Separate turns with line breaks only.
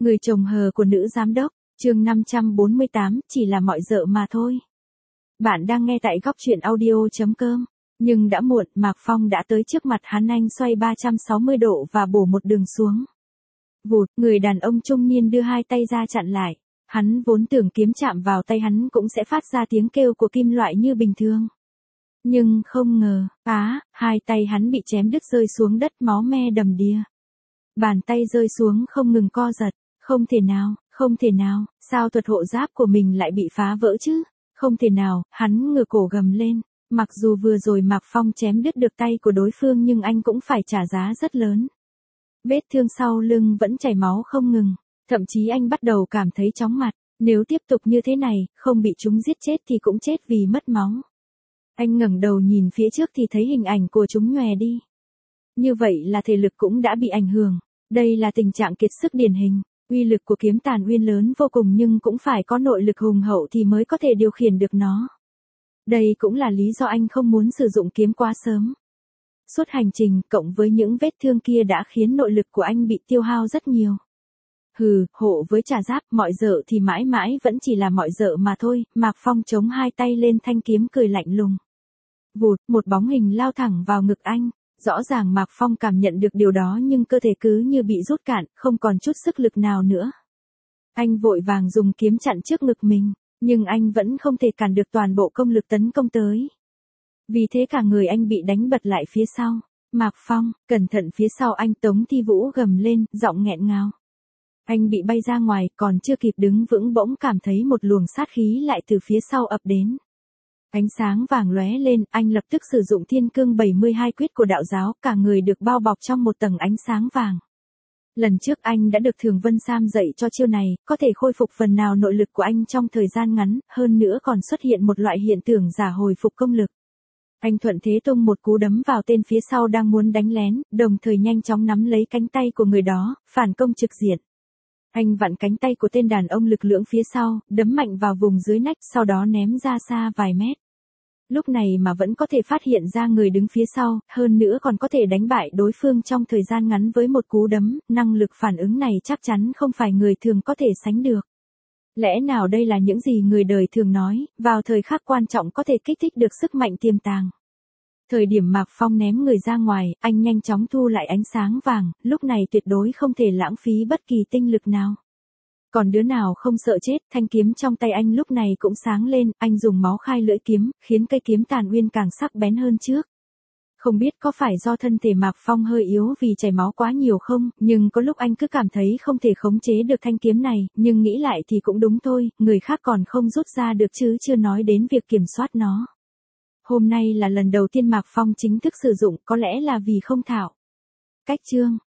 Người chồng hờ của nữ giám đốc, chương 548, chỉ là mọi dợ mà thôi. Bạn đang nghe tại góc chuyện audio.com. Nhưng đã muộn, Mạc Phong đã tới trước mặt hắn, anh xoay 360 độ và bổ một đường xuống. Vụt, người đàn ông trung niên đưa hai tay ra chặn lại. Hắn vốn tưởng kiếm chạm vào tay hắn cũng sẽ phát ra tiếng kêu của kim loại như bình thường. Nhưng không ngờ, hai tay hắn bị chém đứt rơi xuống đất, máu me đầm đìa. Bàn tay rơi xuống không ngừng co giật. Không thể nào, sao thuật hộ giáp của mình lại bị phá vỡ chứ? Không thể nào, hắn ngửa cổ gầm lên. Mặc dù vừa rồi Mạc Phong chém đứt được tay của đối phương nhưng anh cũng phải trả giá rất lớn. Vết thương sau lưng vẫn chảy máu không ngừng. Thậm chí anh bắt đầu cảm thấy chóng mặt. Nếu tiếp tục như thế này, không bị chúng giết chết thì cũng chết vì mất máu. Anh ngẩng đầu nhìn phía trước thì thấy hình ảnh của chúng nhòe đi. Như vậy là thể lực cũng đã bị ảnh hưởng. Đây là tình trạng kiệt sức điển hình. Uy lực của kiếm Tàn Uyên lớn vô cùng nhưng cũng phải có nội lực hùng hậu thì mới có thể điều khiển được nó. Đây cũng là lý do anh không muốn sử dụng kiếm quá sớm. Suốt hành trình cộng với những vết thương kia đã khiến nội lực của anh bị tiêu hao rất nhiều. Hộ với trả giáp, mọi dợ thì mãi mãi vẫn chỉ là mọi dợ mà thôi. Mạc Phong chống hai tay lên thanh kiếm cười lạnh lùng. Vụt, một bóng hình lao thẳng vào ngực anh. Rõ ràng Mạc Phong cảm nhận được điều đó nhưng cơ thể cứ như bị rút cạn, không còn chút sức lực nào nữa. Anh vội vàng dùng kiếm chặn trước ngực mình, nhưng anh vẫn không thể cản được toàn bộ công lực tấn công tới. Vì thế cả người anh bị đánh bật lại phía sau. Mạc Phong, cẩn thận phía sau anh, Tống Thi Vũ gầm lên, giọng nghẹn ngào. Anh bị bay ra ngoài, còn chưa kịp đứng vững bỗng cảm thấy một luồng sát khí lại từ phía sau ập đến. Ánh sáng vàng lóe lên, anh lập tức sử dụng Thiên Cương 72 quyết của đạo giáo, cả người được bao bọc trong một tầng ánh sáng vàng. Lần trước anh đã được Thường Vân Sam dạy cho chiêu này, có thể khôi phục phần nào nội lực của anh trong thời gian ngắn, hơn nữa còn xuất hiện một loại hiện tượng giả hồi phục công lực. Anh thuận thế tung một cú đấm vào tên phía sau đang muốn đánh lén, đồng thời nhanh chóng nắm lấy cánh tay của người đó, phản công trực diện. Anh vặn cánh tay của tên đàn ông lực lưỡng phía sau, đấm mạnh vào vùng dưới nách, sau đó ném ra xa vài mét. Lúc này mà vẫn có thể phát hiện ra người đứng phía sau, hơn nữa còn có thể đánh bại đối phương trong thời gian ngắn với một cú đấm, năng lực phản ứng này chắc chắn không phải người thường có thể sánh được. Lẽ nào đây là những gì người đời thường nói, vào thời khắc quan trọng có thể kích thích được sức mạnh tiềm tàng. Thời điểm Mạc Phong ném người ra ngoài, anh nhanh chóng thu lại ánh sáng vàng, lúc này tuyệt đối không thể lãng phí bất kỳ tinh lực nào. Còn đứa nào không sợ chết, thanh kiếm trong tay anh lúc này cũng sáng lên, anh dùng máu khai lưỡi kiếm, khiến cây kiếm Tàn Uyên càng sắc bén hơn trước. Không biết có phải do thân thể Mạc Phong hơi yếu vì chảy máu quá nhiều không, nhưng có lúc anh cứ cảm thấy không thể khống chế được thanh kiếm này, nhưng nghĩ lại thì cũng đúng thôi, người khác còn không rút ra được chứ chưa nói đến việc kiểm soát nó. Hôm nay là lần đầu tiên Mạc Phong chính thức sử dụng, có lẽ là vì không thạo cách chương,